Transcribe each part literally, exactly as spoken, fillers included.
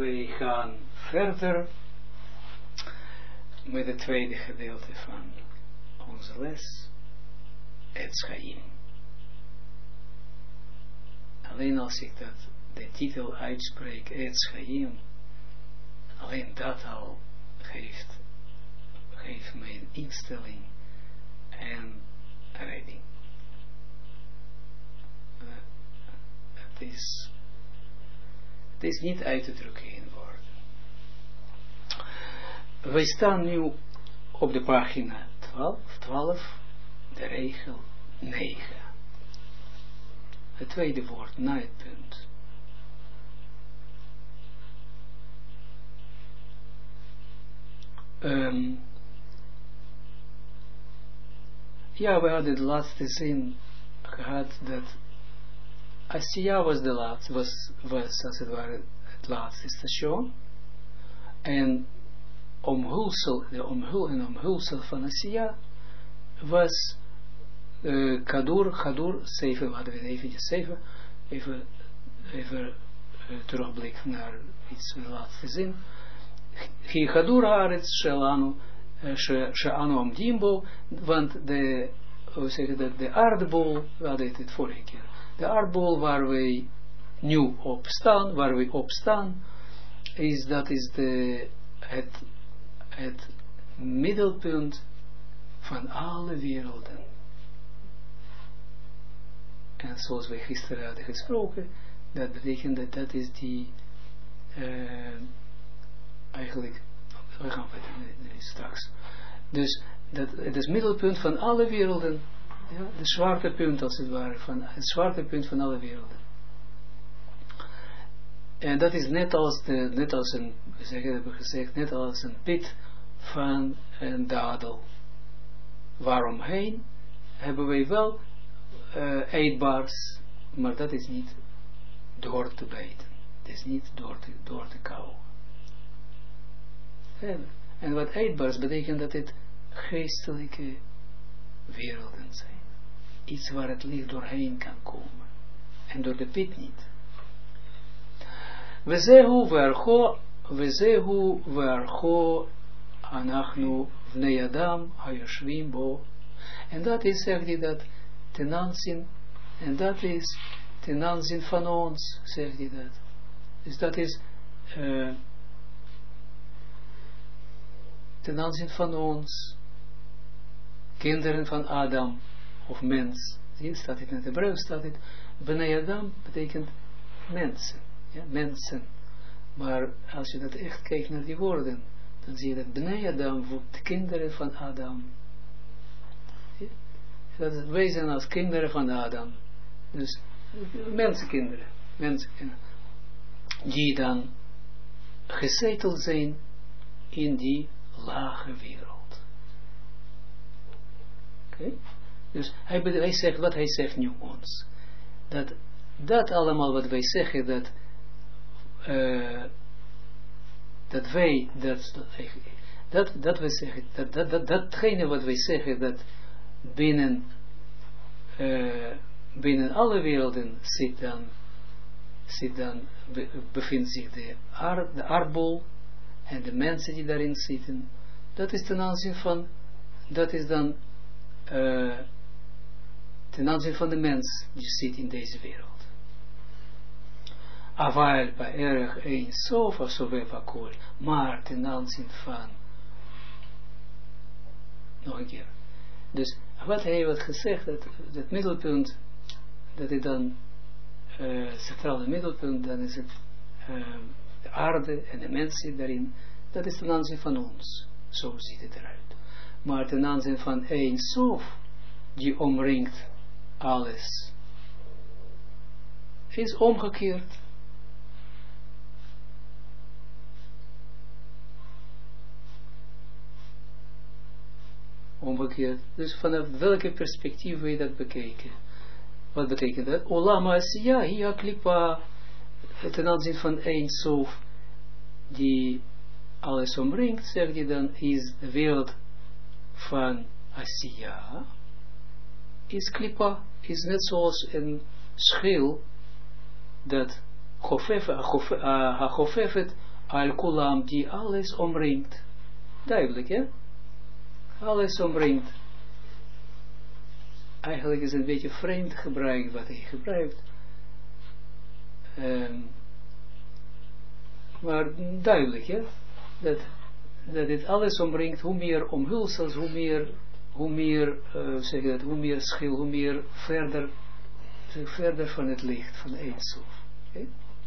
wij gaan verder met het tweede gedeelte van onze les, Etz Chaim. Alleen als ik dat, de titel uitspreek, Etz Chaim, alleen dat al geeft, geeft mij een instelling en redding. Uh, het is, het is niet uit te drukken in woorden. Wij staan nu op de pagina twaalf, twaalf, de regel negen. Het tweede woord na het punt. Um, ja, we hadden de laatste zin gehad dat Asiya was de laatste, was, was als het ware het laatste station. En omhulsel, de omhul en omhulsel van Asiya was uh, Kadur, Kadur, zeven, we hadden we eventjes zeven, even, even uh, terugblik naar iets van de laatste zin. Hi Kadur Haaretz Shelanu, Sheanu Amdimbo, want de, hoe zeg je dat, de aardbol, we hadden het vorige keer, de aardbol waar wij nu op staan, waar wij op staan, is, dat is de, het, het middelpunt van alle werelden. En zoals wij gisteren hadden gesproken, dat betekent dat dat is die, uh, eigenlijk, we gaan verder straks. Dus dat, het is het middelpunt van alle werelden, ja, het zwarte punt als het ware, van, het zwarte punt van alle werelden. En dat is net als, de, net als een, we zeggen, hebben gezegd, net als een pit van een dadel. Waaromheen hebben wij wel uh, eetbaars, maar dat is niet door te bijten. Het is niet door te, door te kauwen. En, en wat eetbaars betekent dat het geestelijke werelden zijn. Iets waar het licht doorheen kan komen. En door de pit niet. Wezehu vercho, wezehu vercho, anachnu vnei Adam, hayoshvim bo. En dat is, zegt hij dat, ten aanzien, en dat is ten aanzien van ons, zegt hij dat. Dus dat is, uh, ten aanzien van ons, kinderen van Adam, of mens. Hier staat het in het Hebreeuws, staat het, Bnei Adam betekent mensen, ja, mensen. Maar als je dat echt kijkt naar die woorden, dan zie je dat Bnei Adam wordt de kinderen van Adam. Ja? Dat is, wij zijn als kinderen van Adam. Dus mensenkinderen, mensenkinderen, die dan gezeteld zijn in die lage wereld. Oké? Okay? Dus hij, hij zegt, wat hij zegt nu ons, dat dat allemaal wat wij zeggen, dat uh, dat wij, dat, dat, dat wij zeggen, dat, dat, dat, datgene wat wij zeggen, dat binnen, uh, binnen alle werelden zit dan, zit dan, be, bevindt zich de, aard, de aardbol en de mensen die daarin zitten, dat is ten aanzien van, dat is dan, uh, ten aanzien van de mens die zit in deze wereld. Aval ba'erech een sof asovev akol, maar ten aanzien van, nog een keer. Dus wat hij heeft gezegd, dat het middelpunt, dat het dan uh, centrale middelpunt, dan is het uh, de aarde en de mensen daarin, dat is ten aanzien van ons. Zo ziet het eruit. Maar ten aanzien van een sof, die omringt alles, is omgekeerd. Omgekeerd. Dus vanaf welke perspectief wil je dat bekijken? Wat betekent dat? Olam Asiya, hiya klipa, ten aanzien van een sof, die alles omringt, zegt hij dan, is de wereld van Asiya, is klipa, is net zoals een schil, dat hachofefet al kulam, die alles omringt. Duidelijk, ja? Alles omringt. Eigenlijk is het een beetje vreemd gebruik wat hij gebruikt. Um, maar duidelijk, ja? Dat, dat dit alles omringt, hoe meer omhulsels, hoe meer, hoe meer, uh, zeg dat, hoe meer schil, hoe meer verder, verder van het licht, van Eindsof. Okay?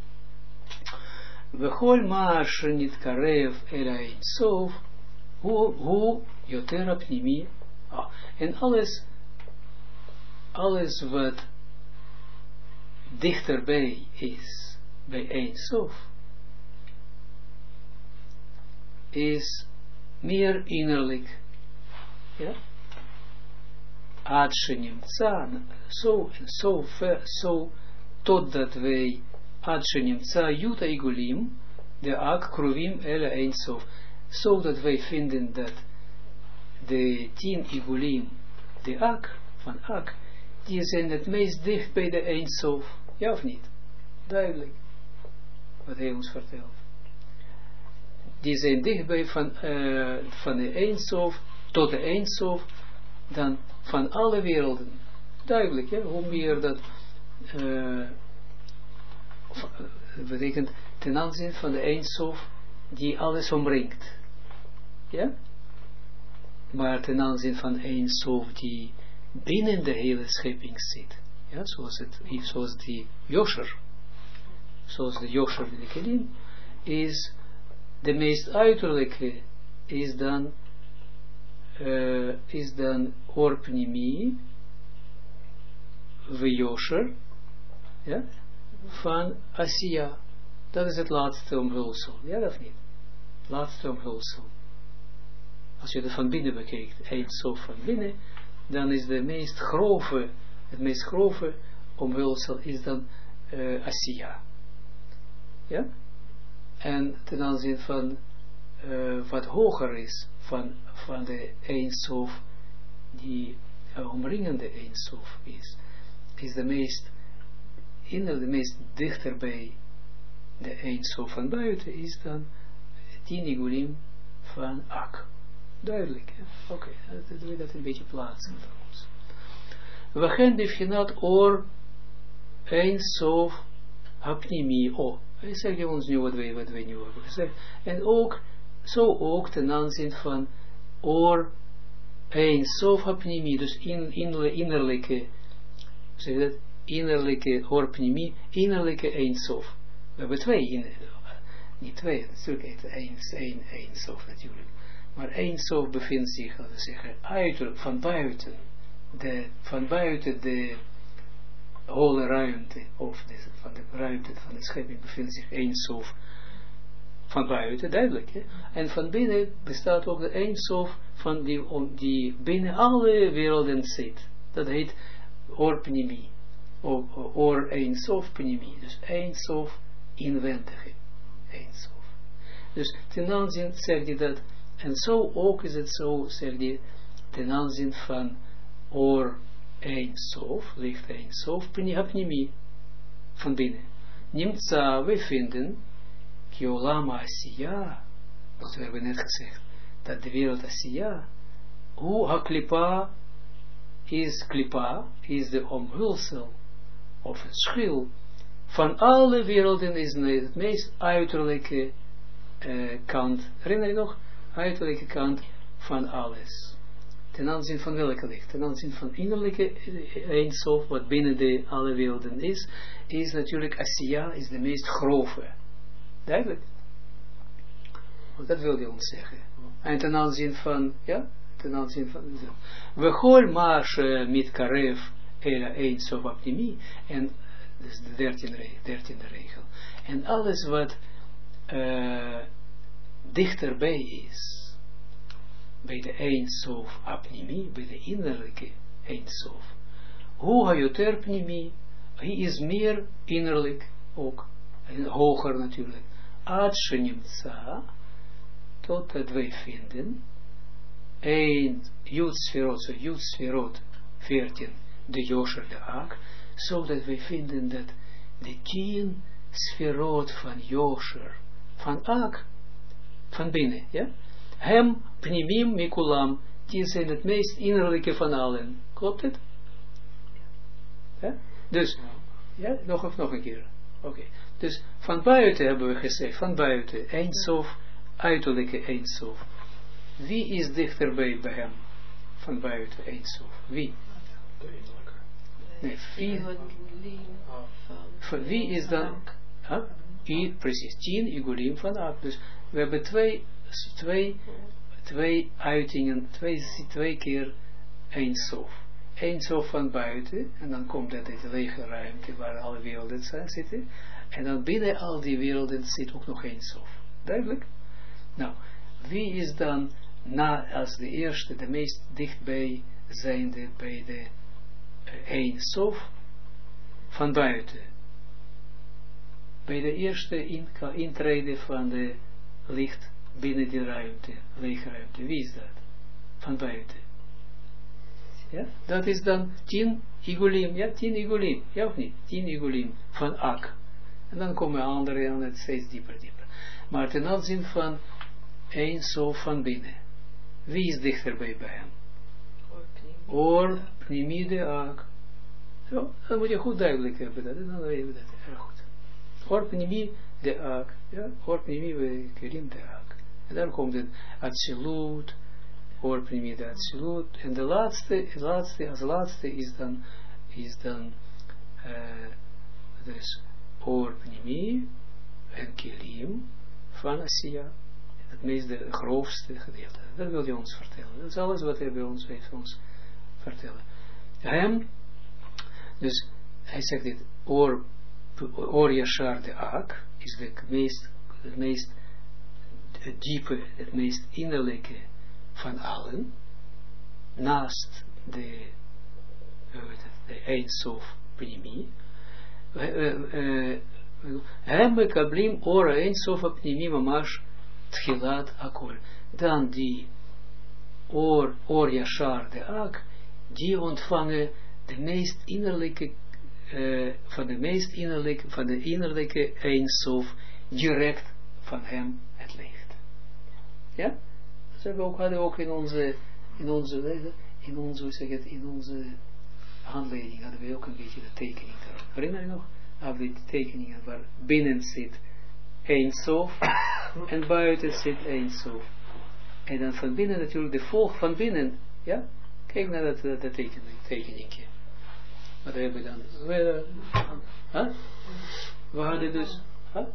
Vechol maar shenit karev el Eindsof, hoe yoter apnimi, ah, en alles, alles wat dichterbij is, bij Eindsof, is meer innerlijk, ja, Adshenim tsa, zo en zo ver, zo, totdat wij Adshenim tsa, Yuta Igulim, de Ak, Kruvim, Ele Eindsof, zodat wij vinden dat de tien Igulim, de Ak, van Ak, die zijn het meest dicht bij de Eindsof, ja of niet? Duidelijk, wat hij ons vertelt. Die zijn dichtbij van, uh, van de Eindsof, tot de Eindsof, dan van alle werelden. Duidelijk, ja? Hoe meer dat uh, betekent ten aanzien van de Eindsof, die alles omringt. Ja? Maar ten aanzien van Eindsof, die binnen de hele schepping zit. Ja? Zoals, het, zoals die Yosher, zoals de Yosher in de Kelim, is de meest uiterlijke, is dan Uh, is dan Orpnimi, Vejosher, ja, van Asiya. Dat is het laatste omhulsel, ja of niet? Het laatste omhulsel. Als je het van binnen bekijkt, Eindsof van binnen, dan is de meest grove, het meest grove omhulsel is dan uh, Asiya. Ja? En ten aanzien van uh, wat hoger is, van van de Eindsof, die uh, omringende Eindsof is, is de meest, inner, de meest dichter bij de Eindsof van buiten, is dan tien Igulim van Ak. Duidelijk, oké, okay, dat wil dat een beetje plaatsen voor ons. We gaan bevchinat oor Eindsof hapnimi, oh, hij zegt ons nu wat wij, wat wij nu hebben gezegd, en ook, zo ook ten aanzien van oor Eindsof hapnimi, dus in, in, innerlijke, zeg dat, innerlijke orpnimi, innerlijke Eindsof. We hebben twee, in, niet twee, natuurlijk, één, één Eindsof natuurlijk, maar Eindsof bevindt zich, laten we zeggen, uit, van buiten, de, van buiten de holle ruimte, of de, van de ruimte van de schepping bevindt zich Eindsof van buiten, duidelijk. Hè? En van binnen bestaat ook de Eindsof van die, om, die binnen alle werelden zit. Dat heet Orpnimi. Or Eindsof Pnimi. Dus Eindsof inwendige Eindsof. Dus ten aanzien zegt hij dat. En zo ook is het zo, zegt hij, ten aanzien van Or Eindsof, licht Eindsof, Pnimi, van binnen. Nimtza, we vinden Kiolama Asiya, dat hebben we net gezegd, dat de wereld Asiya, hoe ha-klipa is klipa, is de omhulsel, of het schil, van alle werelden is het meest uiterlijke uh, kant, herinner je nog, uiterlijke kant van alles. Ten aanzien van welke licht? Ten aanzien van innerlijke Eindsof, wat binnen de alle werelden is, is natuurlijk Asiya, is de meest grove. Duidelijk. Want dat wil hij ons zeggen. En ten aanzien van, ja, ten aanzien van, we gooi maar met karev era Eindsof apnimi, en dat is de dertiende regel. En alles wat uh, dichterbij is, bij de Eindsof apnimi, bij de innerlijke Eindsof. Hoe hayoter pnimi, hij is meer innerlijk ook, en hoger natuurlijk. Adshenimtsa, totdat wij vinden, een Jutsferot, zo Jutsferot, veertien, de Yosher, de Ak, zodat wij vinden dat de tien sferot van Yosher, van Ak, van binnen, ja. Hem, pnimim, mikulam, die zijn het meest innerlijke van allen. Klopt het? Ja? Dus, ja, nog of nog een keer. Oké. Okay. Dus van buiten hebben we gezegd, van buiten, Eindsof, uiterlijke Eindsof. Wie is dichterbij bij hem? Van buiten, Eindsof. Wie? De innerlijke. Nee, wie, wie is dan? Huh? I, precies, tien igulim van Ak. Dus we hebben twee, twee, twee uitingen, twee, twee keer Eindsof. Eindsof van buiten, en dan komt dat in de lege ruimte waar alle werelden zitten. En dan binnen al die werelden zit ook nog Eindsof. Duidelijk? Nou, wie is dan na als de eerste, de meest dichtbij zijnde bij de Eindsof van buiten? Bij de eerste in, intrede van de licht binnen die ruimte, lege ruimte. Wie is dat? Van buiten. Ja? Dat is dan tien igulim, ja, tien igulim, ja of niet? Tien igulim van Ak. En dan komen andere aan het steeds dieper, dieper. Maar ten aanzien van Eindsof van binnen. Wie is dichterbij bij hem? Or, pnimide, Ak. Zo, dan moet je goed duidelijk hebben dat, en dan weten we dat erg goed. Or, pnimide, de Ak. Ja, or, pnimide, kerim, de Ak. En dan komt het absoluut. Or primide absoluut. En de laatste, de laatste, als laatste is dan, is dan, uh, dus, or primide en kelim van Asiya. Het meest de grootste gedeelte. Dat wil hij ons vertellen. Dat is alles wat hij bij ons heeft ons vertellen. Hem, dus, hij zegt dit, or, or yashar de Ak, is de meest, het meest het diepe, het meest innerlijke van allen, naast de, uh, de Eindsof Pnimi, hem mekablim ora Eindsof Pnimi mamash tchilat akol. Dan die or, or yashar de Ak, die ontvangen de meest innerlijke, uh, van de meest innerlijke, van de innerlijke Eindsof, direct van hem het licht. Ja? We ook, hadden ook in onze, in onze, in onze, zeg het, in onze handleiding hadden we ook een beetje de tekening daarop. Herinner je nog? Af die tekeningen waar binnen zit Eindsof en buiten zit Eindsof. En dan van binnen natuurlijk de volg van binnen, ja? Kijk naar dat, dat tekening, tekeningje. Wat hebben we dan? We, huh? we hadden dus, huh?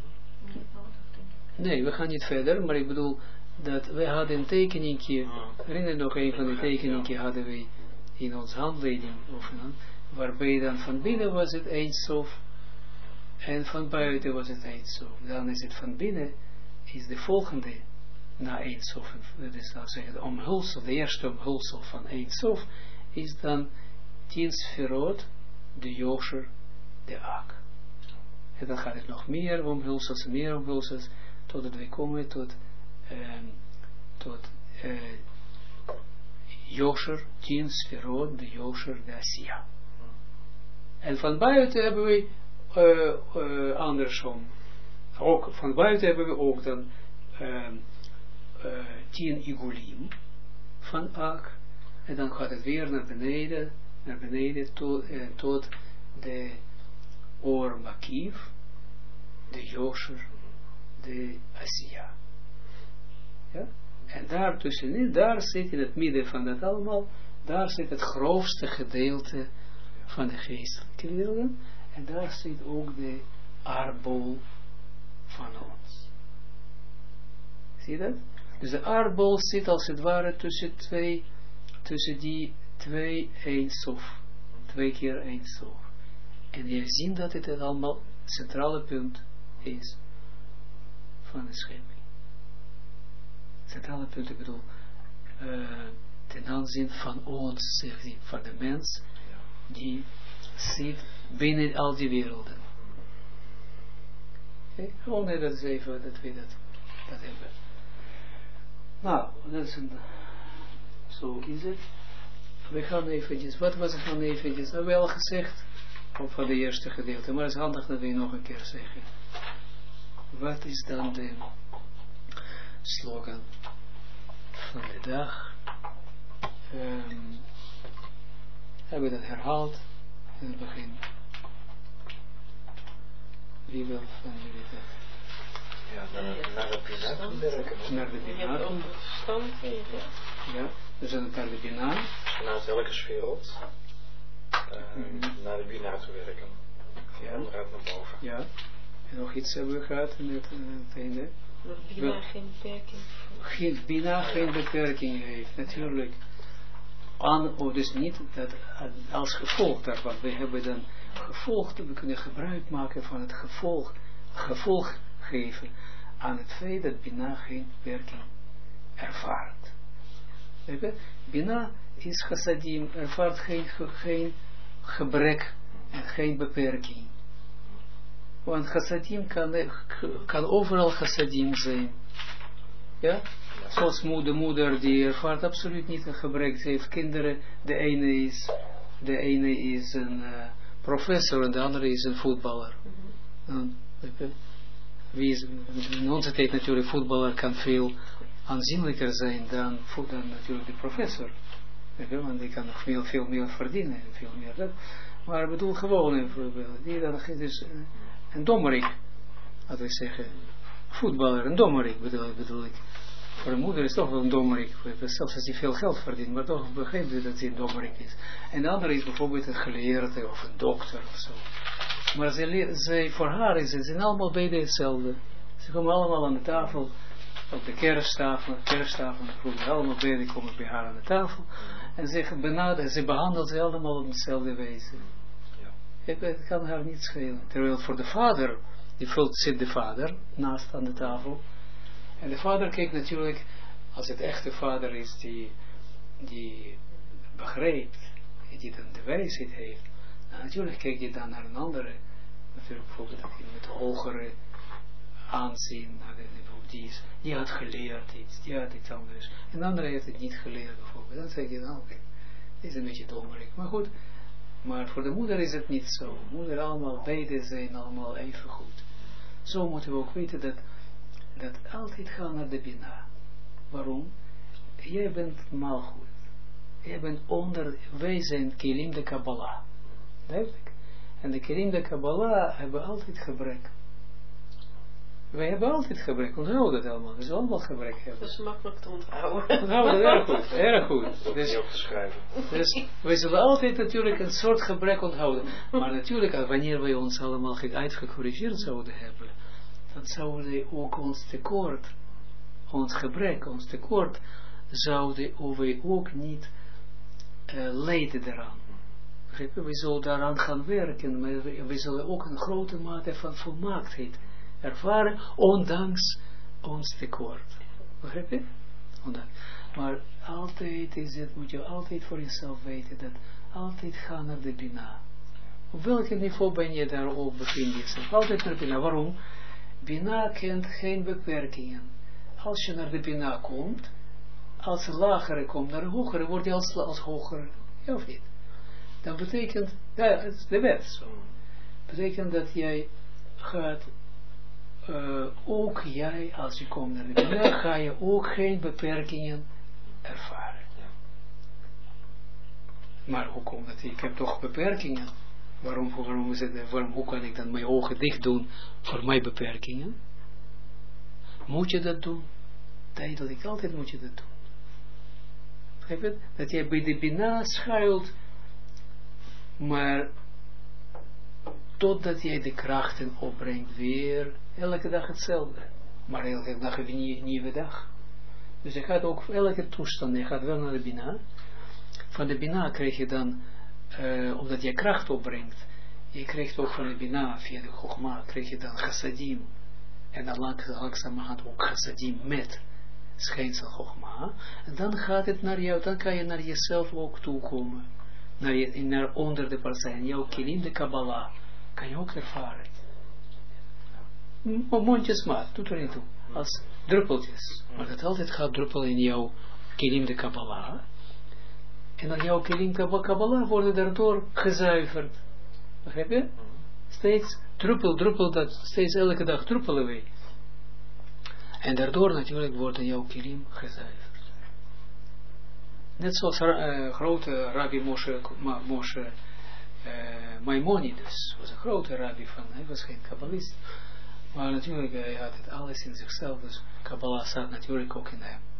Nee, we gaan niet verder, maar ik bedoel, dat wij hadden een tekeningje, herinner je nog een van de tekeningje hadden we in onze handleiding, of, waarbij dan van binnen was het Eindsof, en van buiten was het Eindsof. Dan is het van binnen, is de volgende, na Eindsof, dat is nou zeggen, de omhulsel, de eerste omhulsel van Eindsof, is dan tien sferot, de Yosher, de Ak. En dan gaat het nog meer omhulsels, meer omhulsels, totdat we komen tot Um, tot uh, Yosher, tien sferot, de Yosher, de Asiya. En van buiten hebben we uh, uh, andersom. Ook van buiten hebben we ook dan uh, uh, tien igulim van Ak. En dan gaat het weer naar beneden, naar beneden tot, uh, tot de Or Makiv, de Yosher, de Asiya. Ja? En daar tussenin, daar zit in het midden van dat allemaal, daar zit het grootste gedeelte van de geestelijke wereld. En daar zit ook de aardbol van ons. Zie je dat? Dus de aardbol zit als het ware tussen twee, tussen die twee Eindsof. Twee keer Eindsof. En je ziet dat het allemaal het centrale punt is van de schepping. Centrale punt, ik bedoel, uh, ten aanzien van ons, zegt hij, van de mens, die zit binnen al die werelden. Okay? Gewoon dat is even, dat we dat, dat hebben. Nou, dat is een, zo is het. We gaan eventjes, wat was het dan eventjes, hebben we al gezegd, op van de eerste gedeelte, maar het is handig dat we nog een keer zeggen. wat is dan de slogan van de dag? Um, hebben we dat herhaald in het begin? Wie wil van jullie dat? Ja, naar, naar de Bina toe werken. Naar de Bina. Je hebt ook verstand, ja. Dus naar de Bina. Vanuit elke sferot uh, mm-hmm. naar de Bina toe werken. Van ja. onderuit naar boven. Ja. En nog iets hebben we gehad in het, in het einde. Dat Bina Wel, geen beperking heeft. Bina geen beperking heeft, natuurlijk. Aan, of dus niet dat als gevolg daarvan. We hebben dan gevolg, we kunnen gebruik maken van het gevolg, gevolg geven aan het feit dat Bina geen werking ervaart. Bina is chassadim, ervaart geen, geen gebrek en geen beperking. Want chassadim kan, kan overal chassadim zijn. Ja? Zoals de moeder die ervaart absoluut niet een gebrek. Ze heeft kinderen, de ene is, de ene is een uh, professor en de andere is een voetballer. Mm-hmm. Dan, wie is, in onze tijd natuurlijk, voetballer kan veel aanzienlijker zijn dan, dan natuurlijk de professor. Want die kan nog veel, veel meer verdienen. Veel meer dat. Maar ik bedoel gewoon een voorbeeld. Die dan dus een dommerik, laten we zeggen. Voetballer, een dommerik bedoel, bedoel ik. Voor een moeder is toch wel een dommerik. Zelfs als hij veel geld verdient. Maar toch begrijpt hij dat hij een dommerik is. En de andere is bijvoorbeeld een geleerde of een dokter of zo. Maar zij, zij, voor haar is het, zijn allemaal beide hetzelfde. Ze komen allemaal aan de tafel, op de kersttafel, kersttafel, allemaal beide komen bij haar aan de tafel. En ze, benaderen, ze behandelt ze allemaal op hetzelfde wijze. Het kan haar niet schelen. Terwijl voor de vader, die vult, zit de vader naast aan de tafel. En de vader kijkt natuurlijk, als het echt de vader is die, die begrijpt, die dan de wijsheid heeft. Nou, natuurlijk kijk je dan naar een andere, natuurlijk bijvoorbeeld met hogere aanzien, die, is, die had geleerd iets, die had iets anders. En de andere heeft het niet geleerd bijvoorbeeld. Dan zeg je dan, oké, okay, dit is een beetje dommerik. Maar goed, maar voor de moeder is het niet zo. Moeder allemaal, beide zijn allemaal even goed. Zo moeten we ook weten dat, dat altijd gaan naar de Bina. Waarom? Jij bent maalgoed. Jij bent onder, wij zijn Kelim de Kabbalah. Duidelijk. En de Kelim de Kabbalah hebben altijd gebrek. Wij hebben altijd gebrek. Onthoud het allemaal. We zullen allemaal gebrek hebben. Dat is makkelijk te onthouden. Onthoud het erg goed. Erg goed. Dus, niet op te schrijven. Dus wij zullen altijd natuurlijk een soort gebrek onthouden. Maar natuurlijk, wanneer wij ons allemaal uitgecorrigeerd zouden hebben, dan zouden ook ons tekort, ons gebrek, ons tekort, zouden wij ook niet uh, lijden daaraan. We zullen daaraan gaan werken, maar we zullen ook een grote mate van volmaaktheid ervaren, ondanks ons tekort. Begrijp je? Ondanks. Maar altijd is het, moet je altijd voor jezelf weten, dat altijd gaan naar de Bina. Op welk niveau ben je daar ook bevind jezelf? Altijd naar de Bina. Waarom? Bina kent geen beperkingen. Als je naar de Bina komt, als een lagere komt naar een hogere, word je als, als hogere. Ja of niet? Dan betekent, ja, het is de wet zo. Betekent dat jij gaat, uh, ook jij, als je komt naar de Bina, ga je ook geen beperkingen ervaren. Maar hoe komt dat? Ik heb toch beperkingen. Waarom, waarom is het, waarom, hoe kan ik dan mijn ogen dicht doen voor mijn beperkingen? Moet je dat doen? Tijdelijk, altijd moet je dat doen. Begrijp je? Dat jij bij de Bina schuilt, maar totdat jij de krachten opbrengt weer, elke dag hetzelfde. Maar elke dag heb je een nieuwe dag. Dus je gaat ook elke toestand, je gaat wel naar de Bina. Van de Bina krijg je dan, uh, omdat je kracht opbrengt, je krijgt ook van de Bina, via de Chogma, krijg je dan chassadim. En dan langzamerhand ook chassadim met schijnsel Chogma. En dan gaat het naar jou, dan kan je naar jezelf ook toekomen. Naar, je, naar onder de partij, jouw Kelim de Kabbalah, kan je ook ervaren. Mondjesmaat, doet er niet toe. Als druppeltjes. Maar dat altijd gaat druppelen in jouw Kelim de Kabbalah. En dan jouw Kelim de Kabbalah worden daardoor gezuiverd. Begrijp je? Steeds druppel, druppel, dat steeds elke dag druppelen wij. En daardoor natuurlijk worden jouw kilim gezuiverd. Net zoals uh, grote Rabbi Moshe, Moshe uh, Maimonides, was een grote rabbi van, hij was geen kabbalist, maar natuurlijk hij had het alles in zichzelf, dus Kabbalah zat natuurlijk ook in hem.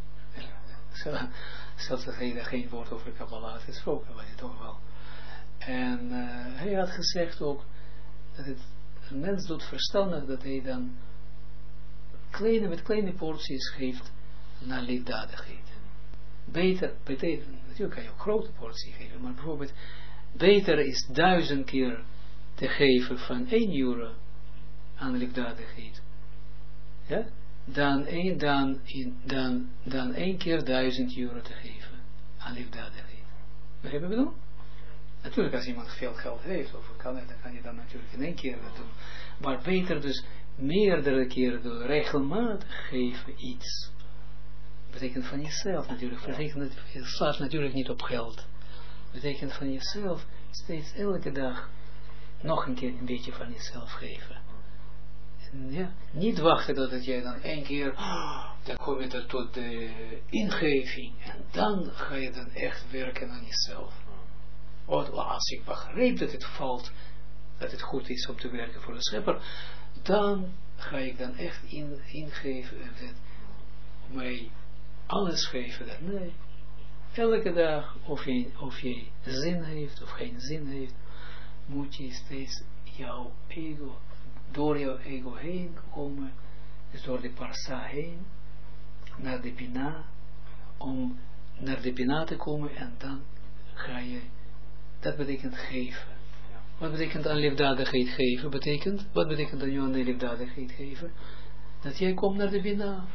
Ja, zelfs als hij daar geen woord over Kabbalah had gesproken, was het toch wel. En uh, hij had gezegd ook, dat het een mens doet verstandig, dat hij dan kleine, met kleine porties geeft naar liefdadigheid. Beter, betekent, natuurlijk kan je ook grote portie geven, maar bijvoorbeeld, beter is duizend keer te geven van één euro aan liefdadigheid. Ja? Dan één, dan, in, dan, dan één keer duizend euro te geven aan liefdadigheid. Begrijp je wat ik bedoel? Natuurlijk als iemand veel geld heeft, of kan het, dan kan je dan natuurlijk in één keer dat doen. Maar beter dus meerdere keren doen, regelmatig geven iets. Betekent van jezelf natuurlijk. Betekent, het slaat natuurlijk niet op geld. Betekent van jezelf steeds elke dag nog een keer een beetje van jezelf geven. En ja, niet wachten dat het jij dan één keer, oh, dan kom je er tot de ingeving. En dan ga je dan echt werken aan jezelf. Want als ik begreep dat het valt, dat het goed is om te werken voor de schepper, dan ga ik dan echt in, ingeven en dat mij alles geven. Dat nee, elke dag, of je, of je zin heeft of geen zin heeft, moet je steeds jouw ego, door jouw ego heen komen, dus door de parsa heen, naar de bina, om naar de bina te komen en dan ga je, dat betekent geven. Wat betekent aan liefdadigheid geven? Betekent, wat betekent aan jou aan de liefdadigheid geven? Dat jij komt naar de bina.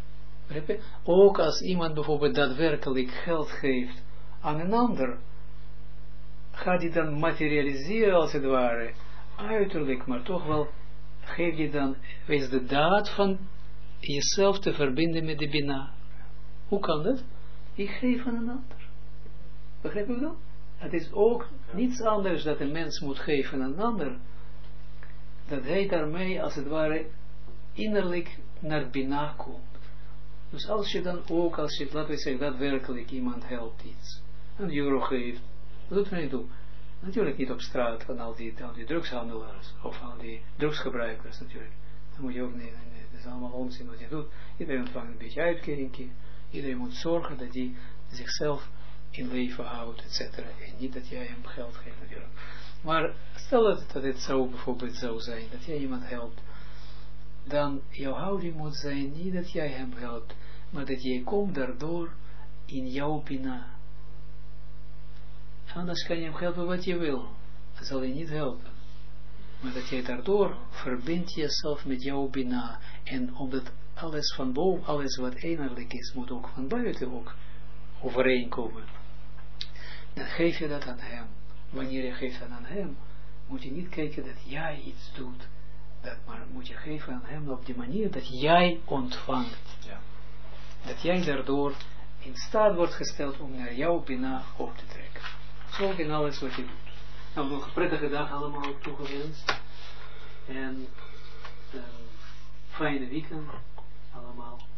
Ook als iemand bijvoorbeeld daadwerkelijk geld geeft aan een ander, gaat die dan materialiseren als het ware, uiterlijk, maar toch wel geef je dan, is de daad van jezelf te verbinden met de bina. Hoe kan dat? Ik geef aan een ander. Begrijp je dat? Het is ook niets anders dat een mens moet geven aan een ander, dat hij daarmee als het ware innerlijk naar bina komt. Dus als je dan ook, als je, laten we zeggen, daadwerkelijk iemand helpt iets, een euro geeft, wat doet men niet doen? Natuurlijk niet op straat van al die, al die drugshandelaars, of al die drugsgebruikers natuurlijk. Dan moet je ook niet, nee, dat is allemaal onzin wat je doet. Iedereen ontvangt een beetje uitkering, iedereen moet zorgen dat hij zichzelf in leven houdt, et cetera. En niet dat jij hem geld geeft natuurlijk. Maar stel dat, dat het zou bijvoorbeeld zo zijn, dat jij iemand helpt, dan jouw houding moet zijn, niet dat jij hem helpt, maar dat jij komt daardoor in jouw bina. Anders kan je hem helpen wat je wil. Dat zal je niet helpen. Maar dat jij daardoor verbindt jezelf met jouw bina. En omdat alles van boven, alles wat innerlijk is, moet ook van buiten ook overeenkomen. Dan geef je dat aan hem. Wanneer je geeft dat aan hem, moet je niet kijken dat jij iets doet. Dat maar moet je geven aan hem op die manier dat jij ontvangt. Ja. Dat jij daardoor in staat wordt gesteld om naar jouw bina op te trekken. Zo in alles wat je doet. Nou, nog een prettige dag allemaal toegewenst. En een fijne weekend allemaal.